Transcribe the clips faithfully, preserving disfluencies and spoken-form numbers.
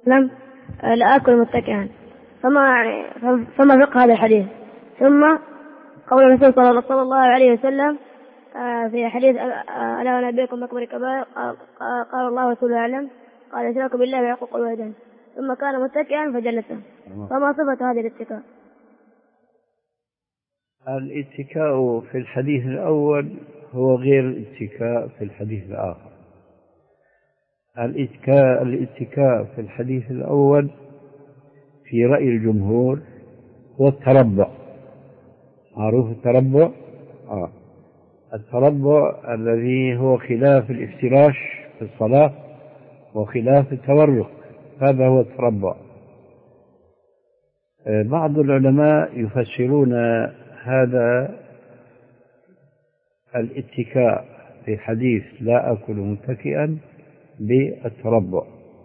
لم لا آكل متكئا، فما فما فقه هذا الحديث؟ ثم قول الرسول صلى الله عليه وسلم في حديث ألا أنبئكم بأكبر الكبائر، قال الله ورسوله أعلم، قال الإشراك بالله وعقوق الوالدين، ثم كان متكئا فجلس. فما صفة هذه الاتكاء؟ الاتكاء في الحديث الأول هو غير الاتكاء في الحديث الآخر. الاتكاء الاتكاء في الحديث الأول في رأي الجمهور هو التربع. معروف التربع؟ آه. التربع الذي هو خلاف الافتراش في الصلاة وخلاف التورك، هذا هو التربع. بعض العلماء يفسرون هذا الاتكاء في حديث لا أكل متكئا بالتربع،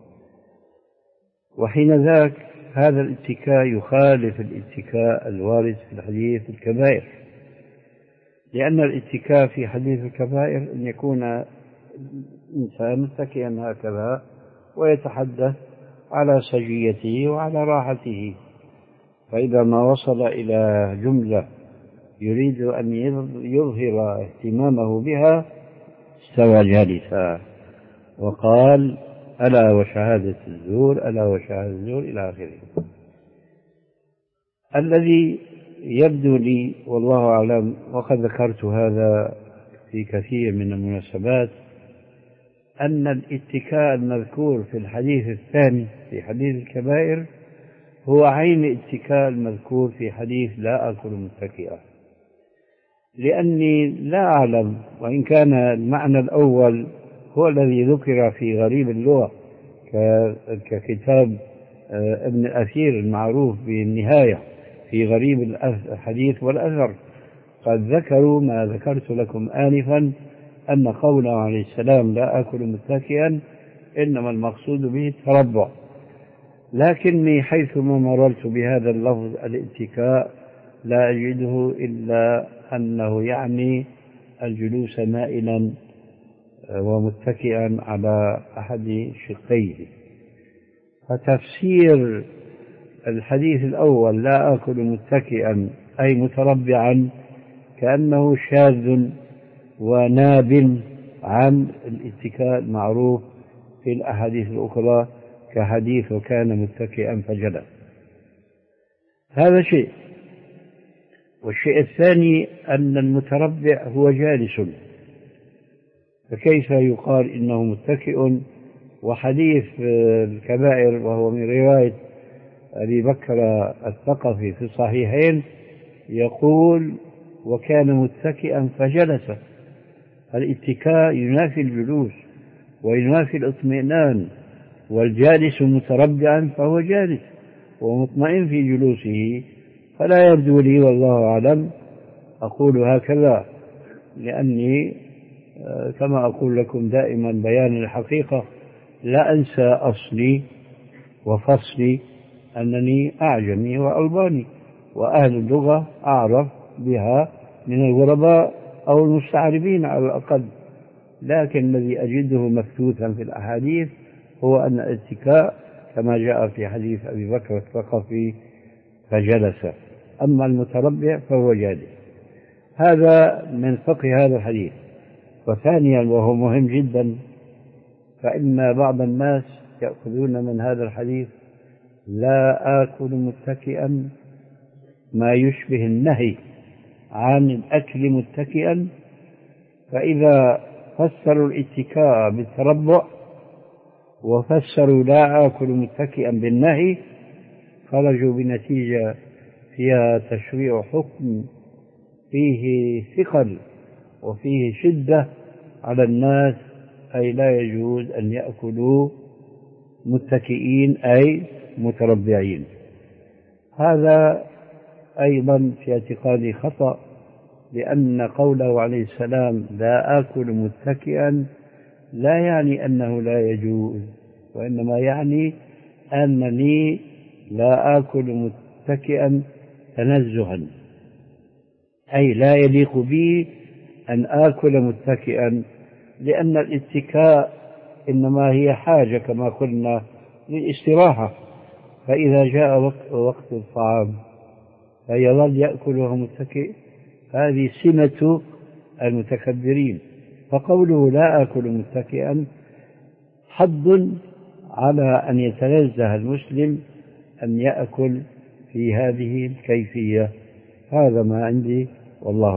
وحين ذاك هذا الاتكاء يخالف الاتكاء الوارد في الحديث الكبائر، لأن الاتكاء في حديث الكبائر أن يكون الإنسان متكئا هكذا ويتحدث على سجيته وعلى راحته، فإذا ما وصل إلى جملة يريد أن يظهر اهتمامه بها استوى جالسا وقال ألا وشهادة الزور ألا وشهادة الزور إلى آخره. الذي يبدو لي والله أعلم، وقد ذكرت هذا في كثير من المناسبات، أن الاتكاء المذكور في الحديث الثاني في حديث الكبائر هو عين الاتكاء المذكور في حديث لا أكل متكئا، لأني لا أعلم، وإن كان المعنى الأول هو الذي ذكر في غريب اللغة ككتاب ابن الأثير المعروف بالنهاية في غريب الحديث والأثر، قد ذكروا ما ذكرت لكم آنفا، أن قوله عليه السلام لا أكل متكئا إنما المقصود به التربع، لكني حيثما مررت بهذا اللفظ الاتكاء لا أجده إلا أنه يعني الجلوس مائلا ومتكئا على أحد شقيه. فتفسير الحديث الأول لا آكل متكئا أي متربعا كأنه شاذ وناب عن الاتكاء المعروف في الأحاديث الأخرى كحديث وكان متكئا فجلس. هذا شيء. والشيء الثاني أن المتربع هو جالس، فكيف يقال إنه متكئ؟ وحديث الكبائر وهو من رواية أبي بكر الثقفي في الصحيحين يقول وكان متكئا فجلس. الاتكاء ينافي الجلوس وينافي الاطمئنان، والجالس متربعا فهو جالس ومطمئن في جلوسه، فلا يبدو لي والله أعلم أقول هكذا، لأني كما أقول لكم دائما بيان الحقيقة لا أنسى أصلي وفصلي أنني أعجمي وألباني، وأهل اللغة أعرف بها من الغرباء أو المستعربين على الأقل، لكن الذي أجده مفتوتا في الأحاديث هو أن الاتكاء كما جاء في حديث أبي بكر الثقفي فجلس، أما المتربع فهو جالس. هذا من فقه هذا الحديث. وثانيا وهو مهم جدا، فإن بعض الناس يأخذون من هذا الحديث لا آكل متكئا ما يشبه النهي عن الأكل متكئا، فإذا فسروا الاتكاء بالتربع وفسروا لا آكل متكئا بالنهي خرجوا بنتيجة فيها تشريع حكم فيه ثقل وفيه شدة على الناس، أي لا يجوز أن يأكلوا متكئين أي متربعين. هذا أيضا في اعتقادي خطأ، لأن قوله عليه السلام لا آكل متكئا لا يعني أنه لا يجوز، وإنما يعني أنني لا آكل متكئا تنزها، أي لا يليق بي أن آكل متكئا، لأن الاتكاء إنما هي حاجة كما قلنا للاستراحة، فإذا جاء وقت, وقت الطعام فيظل يأكل وهو متكئ، هذه سمة المتكبرين. فقوله لا آكل متكئا حض على أن يتنزه المسلم أن يأكل في هذه الكيفية. هذا ما عندي والله